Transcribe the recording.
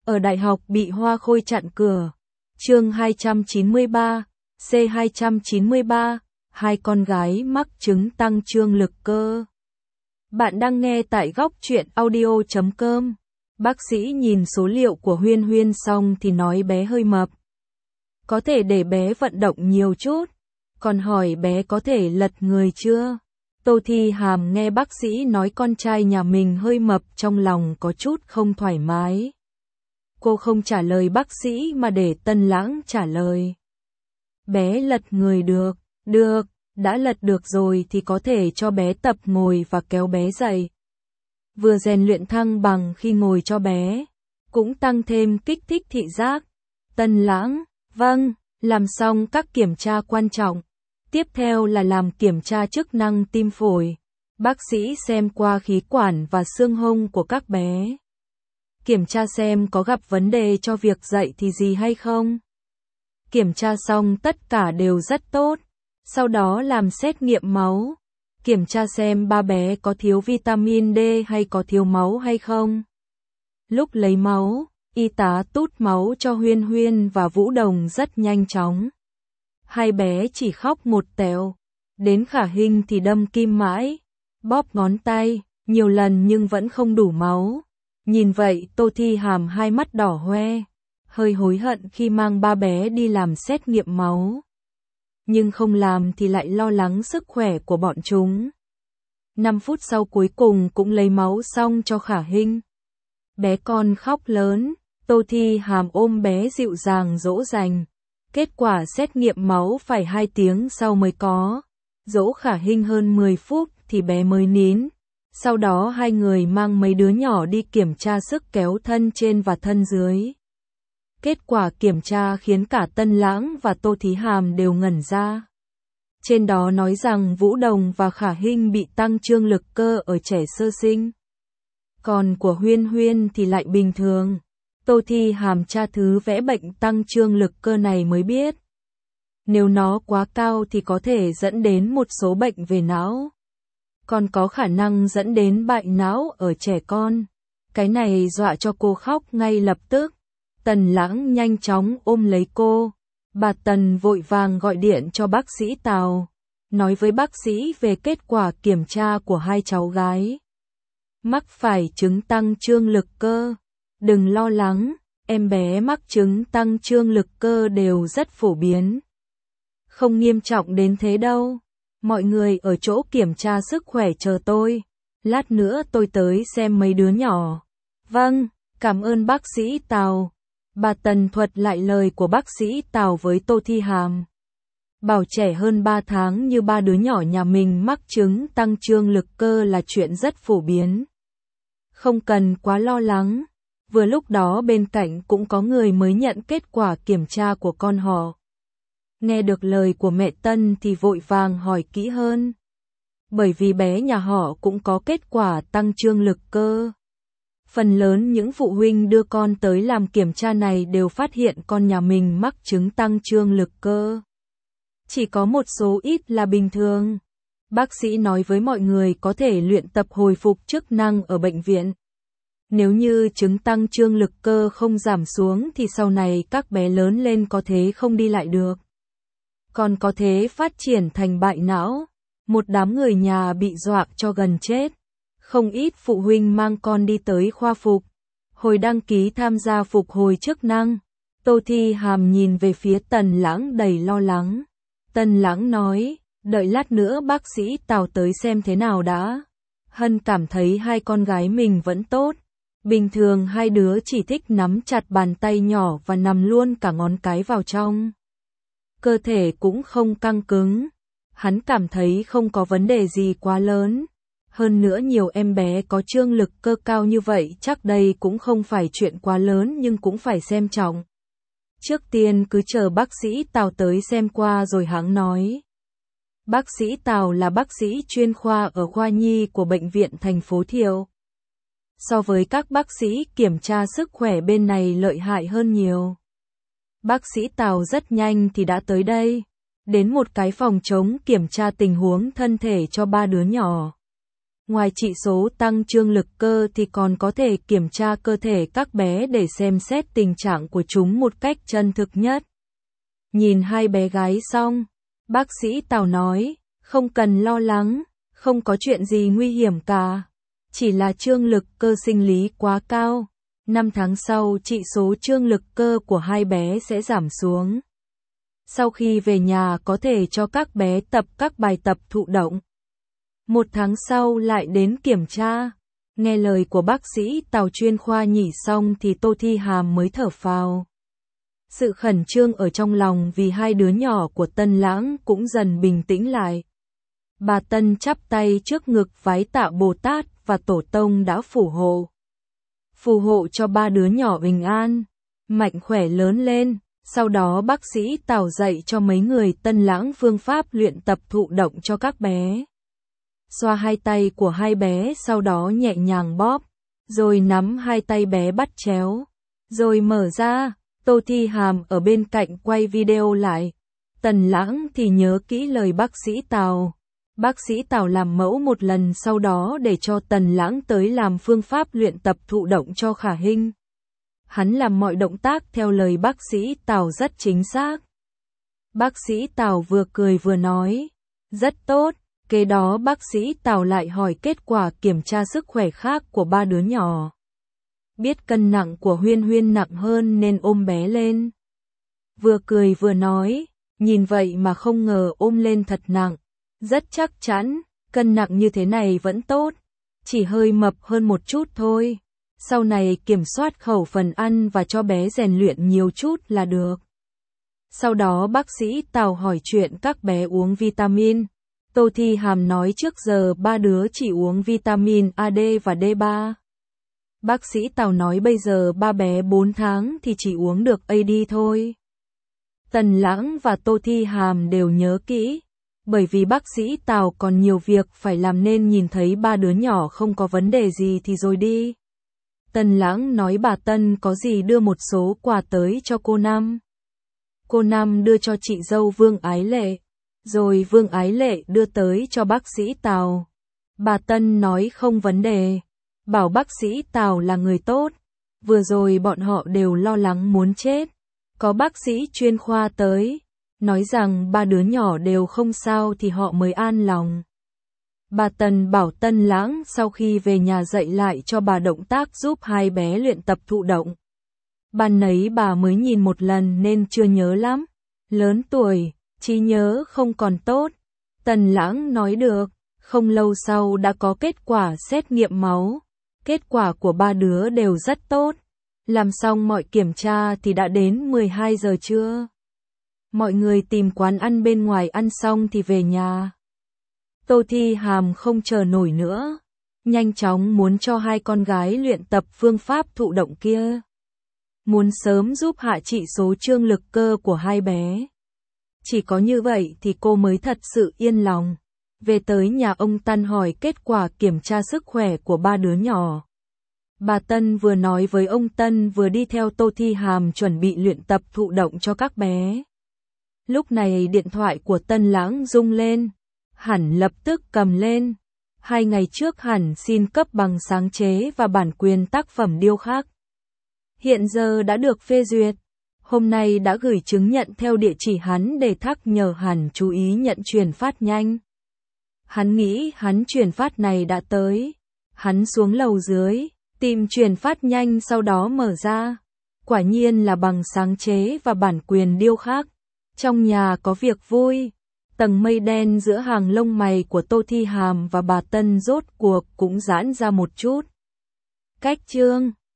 Ở đại học bị Hoa Khôi chặn cửa. Chương 293, C293, hai con gái mắc chứng tăng trương lực cơ. Bạn đang nghe tại góc truyện audio.com. Bác sĩ nhìn số liệu của Huyên Huyên xong thì nói bé hơi mập. Có thể để bé vận động nhiều chút. Còn hỏi bé có thể lật người chưa? Tô Thi Hàm nghe bác sĩ nói con trai nhà mình hơi mập trong lòng có chút không thoải mái. Cô không trả lời bác sĩ mà để Tân Lãng trả lời. Bé lật người được, đã lật được rồi thì có thể cho bé tập ngồi và kéo bé dậy. Vừa rèn luyện thăng bằng khi ngồi cho bé, cũng tăng thêm kích thích thị giác. Tân Lãng, vâng, làm xong các kiểm tra quan trọng. Tiếp theo là làm kiểm tra chức năng tim phổi. Bác sĩ xem qua khí quản và xương hông của các bé. Kiểm tra xem có gặp vấn đề cho việc dậy thì gì hay không. Kiểm tra xong tất cả đều rất tốt. Sau đó làm xét nghiệm máu. Kiểm tra xem ba bé có thiếu vitamin D hay có thiếu máu hay không. Lúc lấy máu, y tá tút máu cho Huyên Huyên và Vũ Đồng rất nhanh chóng. Hai bé chỉ khóc một tẹo. Đến Khả Hinh thì đâm kim mãi, bóp ngón tay, nhiều lần nhưng vẫn không đủ máu. Nhìn vậy Tô Thi Hàm hai mắt đỏ hoe, hơi hối hận khi mang ba bé đi làm xét nghiệm máu. Nhưng không làm thì lại lo lắng sức khỏe của bọn chúng. 5 phút sau cuối cùng cũng lấy máu xong cho Khả Hinh. Bé con khóc lớn, Tô Thi Hàm ôm bé dịu dàng dỗ dành. Kết quả xét nghiệm máu phải 2 tiếng sau mới có. Dỗ Khả Hinh hơn 10 phút thì bé mới nín. Sau đó hai người mang mấy đứa nhỏ đi kiểm tra sức kéo thân trên và thân dưới. Kết quả kiểm tra khiến cả Tân Lãng và Tô Thí Hàm đều ngẩn ra. Trên đó nói rằng Vũ Đồng và Khả Hinh bị tăng trương lực cơ ở trẻ sơ sinh. Còn của Huyên Huyên thì lại bình thường. Tô Thi Hàm tra thứ vẽ bệnh tăng trương lực cơ này mới biết. Nếu nó quá cao thì có thể dẫn đến một số bệnh về não. Còn có khả năng dẫn đến bại não ở trẻ con. Cái này dọa cho cô khóc ngay lập tức. Tần Lãng nhanh chóng ôm lấy cô. Bà Tần vội vàng gọi điện cho bác sĩ Tào. Nói với bác sĩ về kết quả kiểm tra của hai cháu gái. Mắc phải chứng tăng trương lực cơ. Đừng lo lắng, em bé mắc chứng tăng trương lực cơ đều rất phổ biến. Không nghiêm trọng đến thế đâu. Mọi người ở chỗ kiểm tra sức khỏe chờ tôi. Lát nữa tôi tới xem mấy đứa nhỏ. Vâng, cảm ơn bác sĩ Tào. Bà Tần thuật lại lời của bác sĩ Tào với Tô Thi Hàm. Bảo trẻ hơn 3 tháng như ba đứa nhỏ nhà mình mắc chứng tăng trương lực cơ là chuyện rất phổ biến. Không cần quá lo lắng. Vừa lúc đó bên cạnh cũng có người mới nhận kết quả kiểm tra của con họ. Nghe được lời của mẹ Tân thì vội vàng hỏi kỹ hơn. Bởi vì bé nhà họ cũng có kết quả tăng trương lực cơ. Phần lớn những phụ huynh đưa con tới làm kiểm tra này đều phát hiện con nhà mình mắc chứng tăng trương lực cơ. Chỉ có một số ít là bình thường. Bác sĩ nói với mọi người có thể luyện tập hồi phục chức năng ở bệnh viện. Nếu như chứng tăng trương lực cơ không giảm xuống thì sau này các bé lớn lên có thể không đi lại được. Còn có thể phát triển thành bại não. Một đám người nhà bị dọa cho gần chết. Không ít phụ huynh mang con đi tới khoa phục. Hồi đăng ký tham gia phục hồi chức năng. Tô Thi Hàm nhìn về phía Tần Lãng đầy lo lắng. Tần Lãng nói, đợi lát nữa bác sĩ Tào tới xem thế nào đã. Hân cảm thấy hai con gái mình vẫn tốt. Bình thường hai đứa chỉ thích nắm chặt bàn tay nhỏ và nằm luôn cả ngón cái vào trong. Cơ thể cũng không căng cứng. Hắn cảm thấy không có vấn đề gì quá lớn. Hơn nữa nhiều em bé có trương lực cơ cao như vậy chắc đây cũng không phải chuyện quá lớn nhưng cũng phải xem trọng. Trước tiên cứ chờ bác sĩ Tào tới xem qua rồi hắn nói. Bác sĩ Tào là bác sĩ chuyên khoa ở khoa nhi của bệnh viện thành phố Thiệu. So với các bác sĩ kiểm tra sức khỏe bên này lợi hại hơn nhiều. Bác sĩ Tào rất nhanh thì đã tới đây. Đến một cái phòng trống kiểm tra tình huống thân thể cho ba đứa nhỏ. Ngoài trị số tăng trương lực cơ thì còn có thể kiểm tra cơ thể các bé để xem xét tình trạng của chúng một cách chân thực nhất. Nhìn hai bé gái xong, bác sĩ Tào nói, không cần lo lắng, không có chuyện gì nguy hiểm cả. Chỉ là trương lực cơ sinh lý quá cao. 5 tháng sau trị số trương lực cơ của hai bé sẽ giảm xuống. Sau khi về nhà có thể cho các bé tập các bài tập thụ động. 1 tháng sau lại đến kiểm tra. Nghe lời của bác sĩ Tào chuyên khoa nhỉ xong thì Tô Thi Hàm mới thở phào. Sự khẩn trương ở trong lòng vì hai đứa nhỏ của Tân Lãng cũng dần bình tĩnh lại. Bà Tân chắp tay trước ngực vái tạ Bồ Tát và Tổ Tông đã phù hộ. Phù hộ cho ba đứa nhỏ bình an, mạnh khỏe lớn lên. Sau đó bác sĩ Tào dạy cho mấy người Tân Lãng phương pháp luyện tập thụ động cho các bé. Xoa hai tay của hai bé, sau đó nhẹ nhàng bóp, rồi nắm hai tay bé bắt chéo, rồi mở ra. Tô Thi Hàm ở bên cạnh quay video lại. Tần Lãng thì nhớ kỹ lời bác sĩ Tào. Bác sĩ Tào làm mẫu một lần, sau đó để cho Tần Lãng tới làm phương pháp luyện tập thụ động cho Khả Hinh. Hắn làm mọi động tác theo lời bác sĩ Tào rất chính xác. Bác sĩ Tào vừa cười vừa nói, rất tốt. Kế đó bác sĩ Tào lại hỏi kết quả kiểm tra sức khỏe khác của ba đứa nhỏ. Biết cân nặng của Huyên Huyên nặng hơn nên ôm bé lên. Vừa cười vừa nói, nhìn vậy mà không ngờ ôm lên thật nặng. Rất chắc chắn, cân nặng như thế này vẫn tốt, chỉ hơi mập hơn một chút thôi. Sau này kiểm soát khẩu phần ăn và cho bé rèn luyện nhiều chút là được. Sau đó bác sĩ Tào hỏi chuyện các bé uống vitamin. Tô Thi Hàm nói trước giờ ba đứa chỉ uống vitamin A, D và D3. Bác sĩ Tào nói bây giờ ba bé 4 tháng thì chỉ uống được AD thôi. Tần Lãng và Tô Thi Hàm đều nhớ kỹ, bởi vì bác sĩ Tào còn nhiều việc phải làm nên nhìn thấy ba đứa nhỏ không có vấn đề gì thì rồi đi. Tần Lãng nói bà Tân có gì đưa một số quà tới cho cô Năm. Cô Năm đưa cho chị dâu Vương Ái Lệ, rồi Vương Ái Lệ đưa tới cho bác sĩ Tào. Bà Tân nói không vấn đề, bảo bác sĩ Tào là người tốt. Vừa rồi bọn họ đều lo lắng muốn chết. Có bác sĩ chuyên khoa tới, nói rằng ba đứa nhỏ đều không sao thì họ mới an lòng. Bà Tần bảo Tân Lãng sau khi về nhà dạy lại cho bà động tác giúp hai bé luyện tập thụ động. Ban nấy bà mới nhìn một lần nên chưa nhớ lắm. Lớn tuổi, trí nhớ không còn tốt. Tần Lãng nói được, không lâu sau đã có kết quả xét nghiệm máu. Kết quả của ba đứa đều rất tốt. Làm xong mọi kiểm tra thì đã đến 12 giờ trưa. Mọi người tìm quán ăn bên ngoài ăn xong thì về nhà. Tô Thi Hàm không chờ nổi nữa, nhanh chóng muốn cho hai con gái luyện tập phương pháp thụ động kia. Muốn sớm giúp hạ trị số trương lực cơ của hai bé. Chỉ có như vậy thì cô mới thật sự yên lòng. Về tới nhà ông Tân hỏi kết quả kiểm tra sức khỏe của ba đứa nhỏ. Bà Tân vừa nói với ông Tân vừa đi theo Tô Thi Hàm chuẩn bị luyện tập thụ động cho các bé. Lúc này điện thoại của Tân Lãng rung lên. Hẳn lập tức cầm lên. 2 ngày trước hẳn xin cấp bằng sáng chế và bản quyền tác phẩm điêu khắc. Hiện giờ đã được phê duyệt. Hôm nay đã gửi chứng nhận theo địa chỉ hắn để thắc nhờ hẳn chú ý nhận truyền phát nhanh. Hắn nghĩ hắn truyền phát này đã tới. Hắn xuống lầu dưới, tìm truyền phát nhanh sau đó mở ra. Quả nhiên là bằng sáng chế và bản quyền điêu khắc. Trong nhà có việc vui. Tầng mây đen giữa hàng lông mày của Tô Thi Hàm và bà Tân rốt cuộc cũng giãn ra một chút. Cách chương